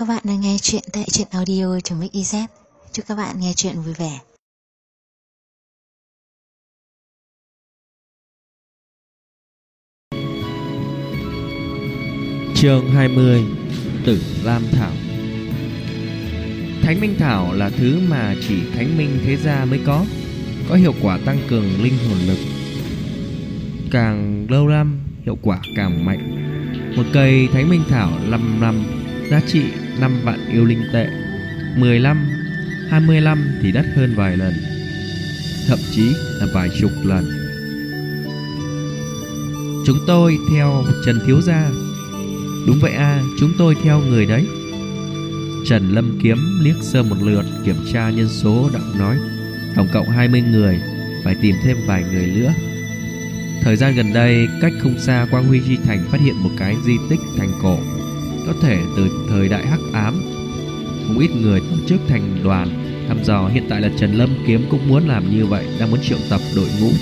Các bạn đang nghe chuyện tại truyện audio.mix.iz. Chúc các bạn nghe chuyện vui vẻ. Chương 20. Tử Lam Thảo. Thánh Minh Thảo là thứ mà chỉ Thánh Minh Thế Gia mới có hiệu quả tăng cường linh hồn lực. Càng lâu năm, hiệu quả càng mạnh. Một cây Thánh Minh Thảo 5 năm, giá trị 5 vạn yêu linh tệ. 15, 25 thì đắt hơn vài lần, thậm chí là vài chục lần. Chúng tôi theo Trần thiếu gia. Đúng vậy à, chúng tôi theo người đấy. Trần Lâm Kiếm liếc sơ một lượt, kiểm tra nhân số đặng nói: tổng cộng 20 người, phải tìm thêm vài người nữa. Thời gian gần đây, cách không xa Quang Huy Chi Thành phát hiện một cái di tích thành cổ, có thể từ thời đại Hắc Ám. Không ít người tổ chức thành đoàn thăm dò. Hiện tại là Trần Lâm Kiếm cũng muốn làm như vậy, đang muốn triệu tập đội ngũ.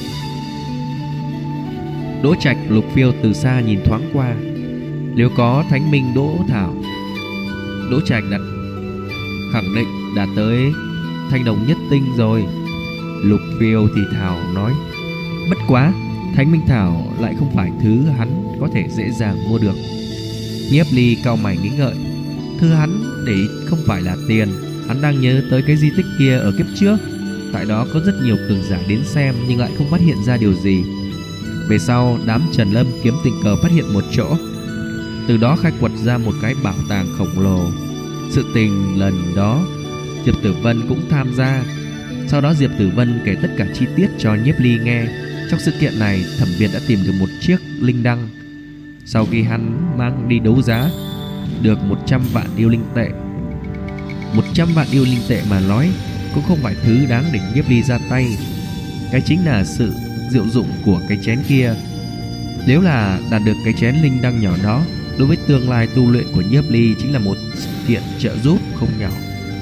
Đỗ Trạch, Lục Phiêu từ xa nhìn thoáng qua. Nếu có Thánh Minh Đỗ Thảo, Đỗ Trạch khẳng định đã tới Thanh Đồng Nhất Tinh rồi. Lục Phiêu thì thào nói: bất quá Thánh Minh Thảo lại không phải thứ hắn có thể dễ dàng mua được. Nhiếp Ly cau mày nghĩ ngợi. Thứ hắn để ý không phải là tiền. Hắn đang nhớ tới cái di tích kia ở kiếp trước. Tại đó có rất nhiều cường giả đến xem, nhưng lại không phát hiện ra điều gì. Về sau, đám Trần Lâm Kiếm tình cờ phát hiện một chỗ, từ đó khai quật ra một cái bảo tàng khổng lồ. Sự tình lần đó Diệp Tử Vân cũng tham gia. Sau đó Diệp Tử Vân kể tất cả chi tiết cho Nhiếp Ly nghe. Trong sự kiện này, Thẩm Việt đã tìm được một chiếc linh đăng. Sau khi hắn mang đi đấu giá, được 100 vạn yêu linh tệ. 100 vạn yêu linh tệ mà nói cũng không phải thứ đáng để Nhiếp Ly ra tay. Cái chính là sự diệu dụng của cái chén kia. Nếu là đạt được cái chén linh đăng nhỏ đó, đối với tương lai tu luyện của Nhiếp Ly chính là một sự kiện trợ giúp không nhỏ.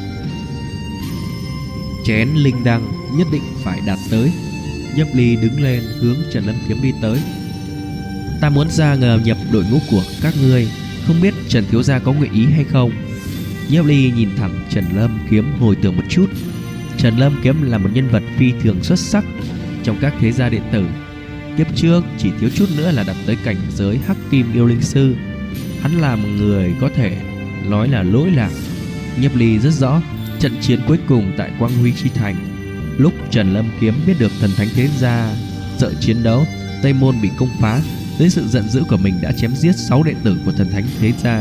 Chén linh đăng nhất định phải đạt tới. Nhiếp Ly đứng lên hướng Trần Lâm Kiếm đi tới. Ta muốn ra ngờ nhập đội ngũ của các ngươi, không biết Trần thiếu gia có nguyện ý hay không? Nhiếp Ly nhìn thẳng Trần Lâm Kiếm hồi tưởng một chút. Trần Lâm Kiếm là một nhân vật phi thường xuất sắc trong các thế gia điện tử. Kiếp trước chỉ thiếu chút nữa là đạt tới cảnh giới Hắc Kim yêu linh sư. Hắn là một người có thể nói là lỗi lạc. Nhiếp Ly rất rõ trận chiến cuối cùng tại Quang Huy Chi Thành, lúc Trần Lâm Kiếm biết được thần thánh thế gia sợ chiến đấu, Tây Môn bị công phá, dưới sự giận dữ của mình đã chém giết 6 đệ tử của thần thánh thế gia,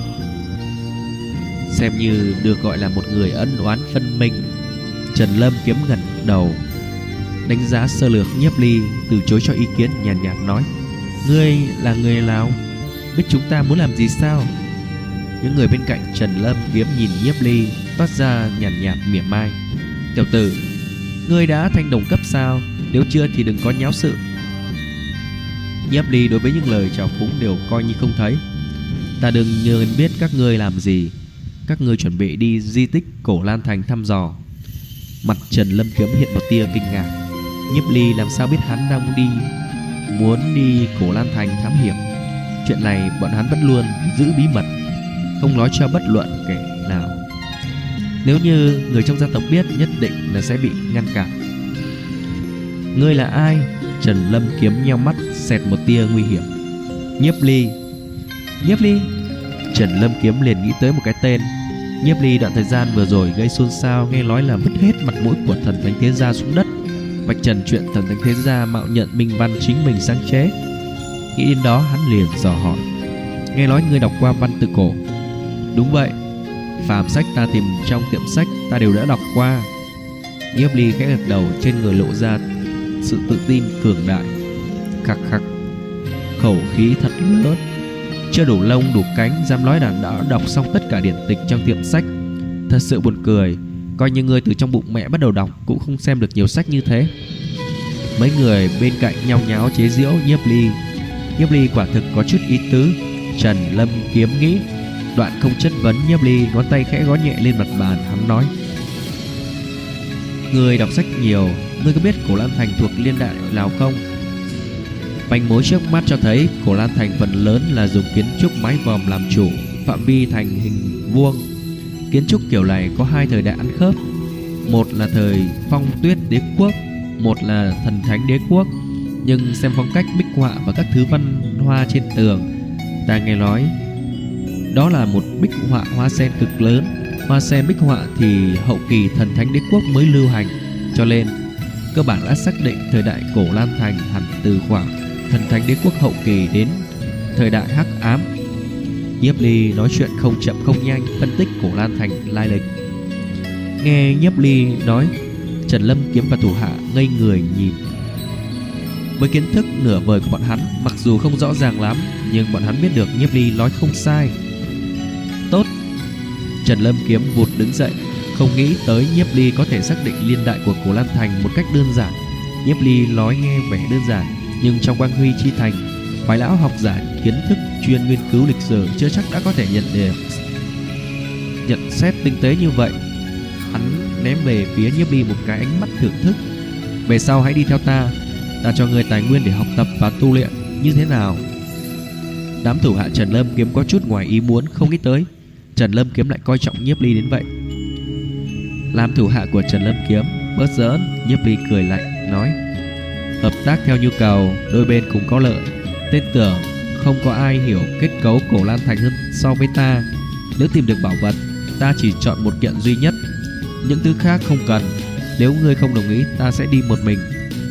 xem như được gọi là một người ân oán phân minh. Trần Lâm Kiếm gật đầu, đánh giá sơ lược Nhiếp Ly, từ chối cho ý kiến, nhàn nhạt nói: ngươi là người nào? Biết chúng ta muốn làm gì sao? Những người bên cạnh Trần Lâm Kiếm nhìn Nhiếp Ly, toát ra nhàn nhạt mỉa mai. Tiểu tử, ngươi đã thanh đồng cấp sao? Nếu chưa thì đừng có nháo sự. Nhiếp Ly đối với những lời trào phúng đều coi như không thấy. Ta đừng nhờ biết các ngươi làm gì. Các ngươi chuẩn bị đi di tích Cổ Lan Thành thăm dò. Mặt Trần Lâm Kiếm hiện một tia kinh ngạc. Nhiếp Ly làm sao biết hắn đang muốn đi Cổ Lan Thành thám hiểm? Chuyện này bọn hắn vẫn luôn giữ bí mật, không nói cho bất luận kẻ nào. Nếu như người trong gia tộc biết, nhất định là sẽ bị ngăn cản. Ngươi là ai? Trần Lâm Kiếm nheo mắt, xẹt một tia nguy hiểm. Nhiếp Ly. Nhiếp Ly. Trần Lâm Kiếm liền nghĩ tới một cái tên. Nhiếp Ly đoạn thời gian vừa rồi gây xôn xao, nghe nói là vứt hết mặt mũi của thần thánh thế gia xuống đất, vạch trần chuyện thần thánh thế gia mạo nhận minh văn chính mình sáng chế. Nghĩ đến đó, hắn liền dò hỏi: nghe nói ngươi đọc qua văn tự cổ? Đúng vậy, phàm sách ta tìm trong tiệm sách ta đều đã đọc qua. Nhiếp Ly khẽ gật đầu, trên người lộ ra sự tự tin cường đại. Khắc khắc, khẩu khí thật lớn. Chưa đủ lông đủ cánh dám nói là đã đọc xong tất cả điển tịch trong tiệm sách. Thật sự buồn cười. Coi như ngươi từ trong bụng mẹ bắt đầu đọc cũng không xem được nhiều sách như thế. Mấy người bên cạnh nhao nháo chế giễu Nhiếp Ly. Nhiếp Ly quả thực có chút ý tứ. Trần Lâm Kiếm nghĩ, đoạn không chất vấn Nhiếp Ly, ngón tay khẽ gõ nhẹ lên mặt bàn. Hắn nói: ngươi đọc sách nhiều, ngươi có biết Cổ Lan Thành thuộc Liên Đại nào không? Manh mối trước mắt cho thấy Cổ Lan Thành phần lớn là dùng kiến trúc mái vòm làm chủ, phạm vi thành hình vuông. Kiến trúc kiểu này có hai thời đại ăn khớp, một là thời Phong Tuyết Đế quốc, một là Thần Thánh Đế quốc. Nhưng xem phong cách bích họa và các thứ văn hoa trên tường, ta nghe nói đó là một bích họa hoa sen cực lớn. Hoa sen bích họa thì hậu kỳ Thần Thánh Đế quốc mới lưu hành, cho nên cơ bản đã xác định thời đại cổ Lan Thành hẳn từ khoảng Thần Thánh Đế quốc hậu kỳ đến thời đại Hắc Ám. Nhiếp Ly nói chuyện không chậm không nhanh, phân tích cổ Lan Thành lai lịch. Nghe Nhiếp Ly nói, Trần Lâm Kiếm và thủ hạ ngây người nhìn. Với kiến thức nửa vời của bọn hắn, mặc dù không rõ ràng lắm, nhưng bọn hắn biết được Nhiếp Ly nói không sai. Tốt. Trần Lâm Kiếm vụt đứng dậy, không nghĩ tới Nhiếp Ly có thể xác định niên đại của cổ Lan Thành một cách đơn giản. Nhiếp Ly nói nghe vẻ đơn giản, nhưng trong Quang Huy chi thành, Phái lão học giả kiến thức chuyên nghiên cứu lịch sử chưa chắc đã có thể nhận xét tinh tế như vậy. Hắn ném về phía Nhiếp Ly một cái ánh mắt thưởng thức. Về sau hãy đi theo ta, ta cho người tài nguyên để học tập và tu luyện, như thế nào? Đám thủ hạ Trần Lâm Kiếm có chút ngoài ý muốn, không nghĩ tới Trần Lâm Kiếm lại coi trọng Nhiếp Ly đến vậy. Làm thủ hạ của Trần Lâm Kiếm bớt giỡn, Nhiếp Ly cười lạnh nói: hợp tác theo nhu cầu, đôi bên cùng có lợi. Tên tưởng không có ai hiểu kết cấu cổ Lan Thành hơn so với ta. Nếu tìm được bảo vật, ta chỉ chọn một kiện duy nhất, những thứ khác không cần. Nếu ngươi không đồng ý, ta sẽ đi một mình.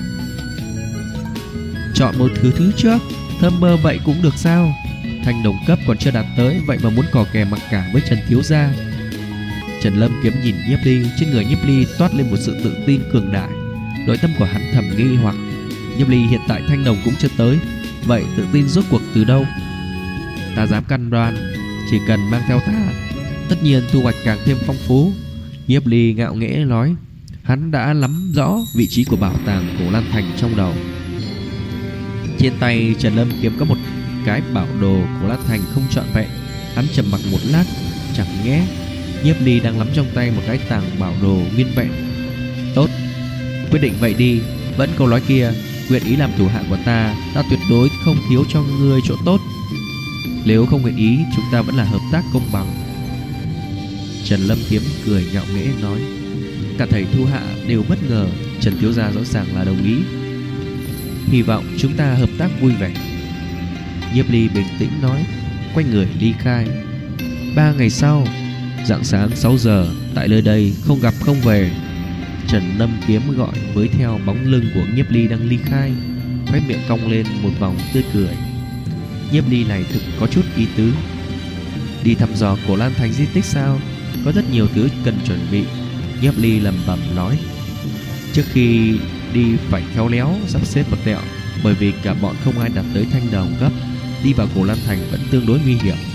Chọn một thứ trước, thơm mơ vậy cũng được sao? Thanh đồng cấp còn chưa đạt tới, vậy mà muốn cò kè mặc cả với Trần thiếu gia. Trần Lâm Kiếm nhìn Nhiếp Ly, trên người Nhiếp Ly toát lên một sự tự tin cường đại. Nội tâm của hắn thầm nghi hoặc Nhiếp Ly hiện tại thanh đồng cũng chưa tới, vậy tự tin rốt cuộc từ đâu? Ta dám căn đoan, chỉ cần mang theo ta, tất nhiên thu hoạch càng thêm phong phú. Nhiếp Ly ngạo nghễ nói. Hắn đã nắm rõ vị trí của bảo tàng cổ Lan Thành trong đầu. Trên tay Trần Lâm Kiếm có một cái bảo đồ cổ Lan Thành không trọn vẹn. Hắn trầm mặc một lát, chẳng nhẽ Nhiếp Ly đang nắm trong tay một cái tàng bảo đồ nguyên vẹn. Tốt, quyết định vậy đi. Vẫn câu nói kia, nguyện ý làm thủ hạ của ta, ta tuyệt đối không thiếu cho ngươi chỗ tốt. Nếu không nguyện ý, chúng ta vẫn là hợp tác công bằng. Trần Lâm Kiếm cười ngạo nghễ nói. Cả thầy thu hạ đều bất ngờ, Trần thiếu gia rõ ràng là đồng ý. Hy vọng chúng ta hợp tác vui vẻ. Nhiếp Ly bình tĩnh nói, quay người ly khai. 3 ngày sau, rạng sáng 6 giờ, tại nơi đây không gặp không về. Trần Lâm Kiếm gọi với theo bóng lưng của Nhiếp Ly đang ly khai, khóe miệng cong lên một vòng tươi cười. Nhiếp Ly này thực có chút ý tứ. Đi thăm dò cổ Lan Thành di tích sao? Có rất nhiều thứ cần chuẩn bị. Nhiếp Ly lẩm bẩm nói. Trước khi đi phải khéo léo sắp xếp một tẹo, bởi vì cả bọn không ai đạt tới thanh đồng cấp. Đi vào cổ Lan Thành vẫn tương đối nguy hiểm.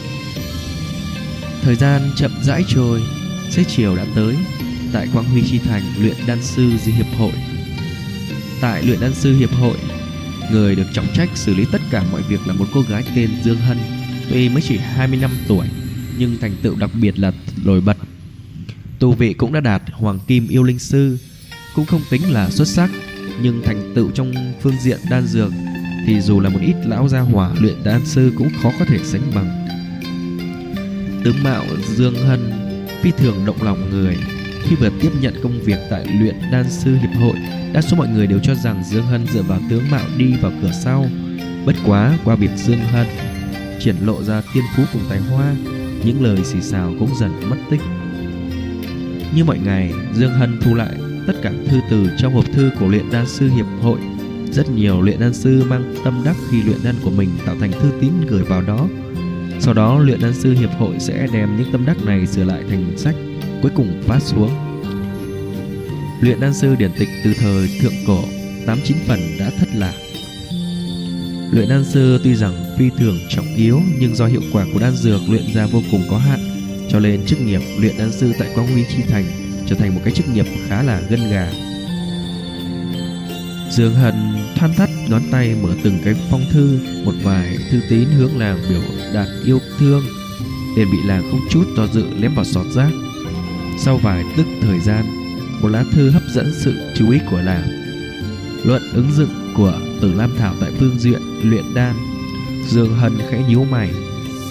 Thời gian chậm rãi trôi, xế chiều đã tới. Tại Quang Huy chi thành, luyện đan sư hiệp hội. Tại luyện đan sư hiệp hội, người được trọng trách xử lý tất cả mọi việc là một cô gái tên Dương Hân. Tuy mới chỉ 25 tuổi, nhưng thành tựu đặc biệt là nổi bật. Tu vị cũng đã đạt Hoàng Kim Yêu Linh Sư, cũng không tính là xuất sắc, nhưng thành tựu trong phương diện đan dược thì dù là một ít lão gia hỏa luyện đan sư cũng khó có thể sánh bằng. Tướng mạo Dương Hân phi thường động lòng người. Khi vừa tiếp nhận công việc tại luyện đan sư hiệp hội, đa số mọi người đều cho rằng Dương Hân dựa vào tướng mạo đi vào cửa sau. Bất quá qua việc Dương Hân triển lộ ra tiên phú cùng tài hoa, những lời xì xào cũng dần mất tích. Như mọi ngày, Dương Hân thu lại tất cả thư từ trong hộp thư của luyện đan sư hiệp hội. Rất nhiều luyện đan sư mang tâm đắc khi luyện đan của mình tạo thành thư tín gửi vào đó. Sau đó luyện đan sư hiệp hội sẽ đem những tâm đắc này sửa lại thành sách, cuối cùng phát xuống. Luyện đan sư điển tịch từ thời thượng cổ 8-9 phần đã thất lạc. Luyện đan sư tuy rằng phi thường trọng yếu, nhưng do hiệu quả của đan dược luyện ra vô cùng có hạn, cho nên chức nghiệp luyện đan sư tại Quang Huy chi thành trở thành một cái chức nghiệp khá là gân gà. Dương Hân thoăn thoắt ngón tay mở từng cái phong thư, một vài thư tín hướng làng biểu đạt yêu thương, liền bị làng không chút do dự ném vào sọt rác. Sau vài tức thời gian, một lá thư hấp dẫn sự chú ý của làng. Luận ứng dụng của Tử Lam Thảo tại phương diện luyện đan. Dương Hân khẽ nhíu mày.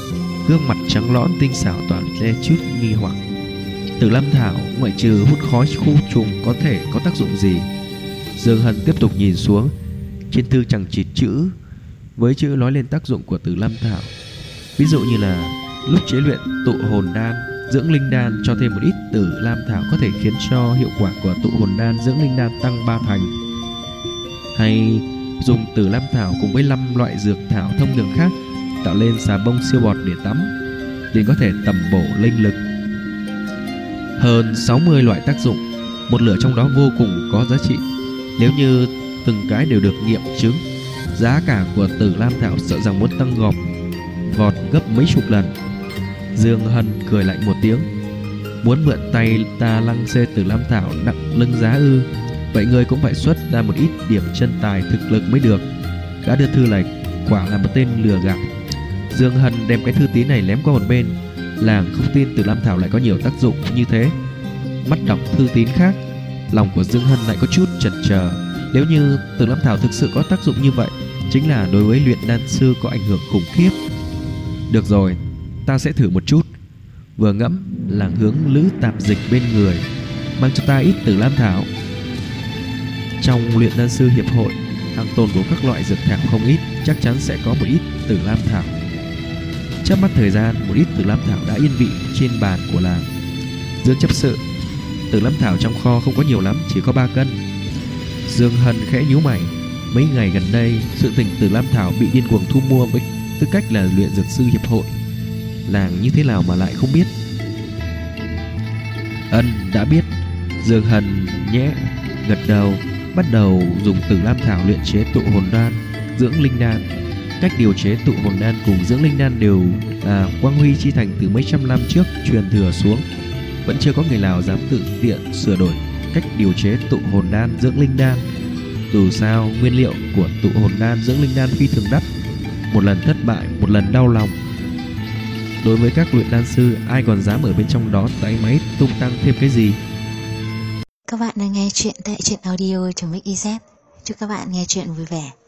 gương mặt trắng lõn tinh xảo toàn le chút nghi hoặc. Tử Lam Thảo ngoại trừ hút khói khu trùng có thể có tác dụng gì? Dương Hân tiếp tục nhìn xuống. Trên thư chẳng chịt chữ với chữ nói lên tác dụng của Tử Lam Thảo. Ví dụ như là lúc chế luyện tụ hồn đan, dưỡng linh đan cho thêm một ít Tử Lam Thảo có thể khiến cho hiệu quả của tụ hồn đan, dưỡng linh đan tăng 3 thành. Hay dùng Tử Lam Thảo cùng với 5 loại dược thảo thông thường khác tạo lên xà bông siêu bọt để tắm, liền có thể tầm bổ linh lực. Hơn 60 loại tác dụng, một nửa trong đó vô cùng có giá trị. Nếu như từng cái đều được nghiệm chứng, giá cả của Tử Lam Thảo sợ rằng muốn tăng vọt gấp mấy chục lần. Dương Hân cười lạnh một tiếng. Muốn mượn tay ta lăng xê Tử Lam Thảo nặng lưng giá ư? Vậy ngươi cũng phải xuất ra một ít điểm chân tài thực lực mới được. Đã đưa thư này quả là một tên lừa gạt. Dương Hân đem cái thư tín này ném qua một bên. Làng không tin Tử Lam Thảo lại có nhiều tác dụng như thế. Mắt đọc thư tín khác, lòng của Dương Hân lại có chút chần chờ. Nếu như Tử Lam Thảo thực sự có tác dụng như vậy, chính là đối với luyện đan sư có ảnh hưởng khủng khiếp. Được rồi, ta sẽ thử một chút. Vừa ngẫm, làng hướng Lữ Tạp Dịch bên người, mang cho ta ít Tử Lam Thảo. Trong luyện đan sư hiệp hội, hàng tồn của các loại dược thảo không ít, chắc chắn sẽ có một ít Tử Lam Thảo. Chớp mắt thời gian, một ít Tử Lam Thảo đã yên vị trên bàn của làng. Dương chấp sự, Tử Lam Thảo trong kho không có nhiều lắm, chỉ có 3 cân. Dương Hân khẽ nhíu mày. Mấy ngày gần đây, sự tình Tử Lam Thảo bị điên cuồng thu mua với tư cách là luyện dược sư hiệp hội. Làng như thế nào mà lại không biết? Đã biết. Dương Hân nhẹ gật đầu, bắt đầu dùng Tử Lam Thảo luyện chế tụ hồn đan, dưỡng linh đan. Cách điều chế tụ hồn đan cùng dưỡng linh đan đều là Quang Huy chi thành từ mấy trăm năm trước truyền thừa xuống. Vẫn chưa có người nào dám tự tiện sửa đổi cách điều chế tụ hồn đan, dưỡng linh đan. Dù sao, nguyên liệu của tụ hồn đan, dưỡng linh đan phi thường đắt. Một lần thất bại, một lần đau lòng. Đối với các luyện đan sư, ai còn dám ở bên trong đó tay máy tung tăng thêm cái gì? Các bạn đang nghe chuyện tại truyện audio.mix.iz. Chúc các bạn nghe chuyện vui vẻ.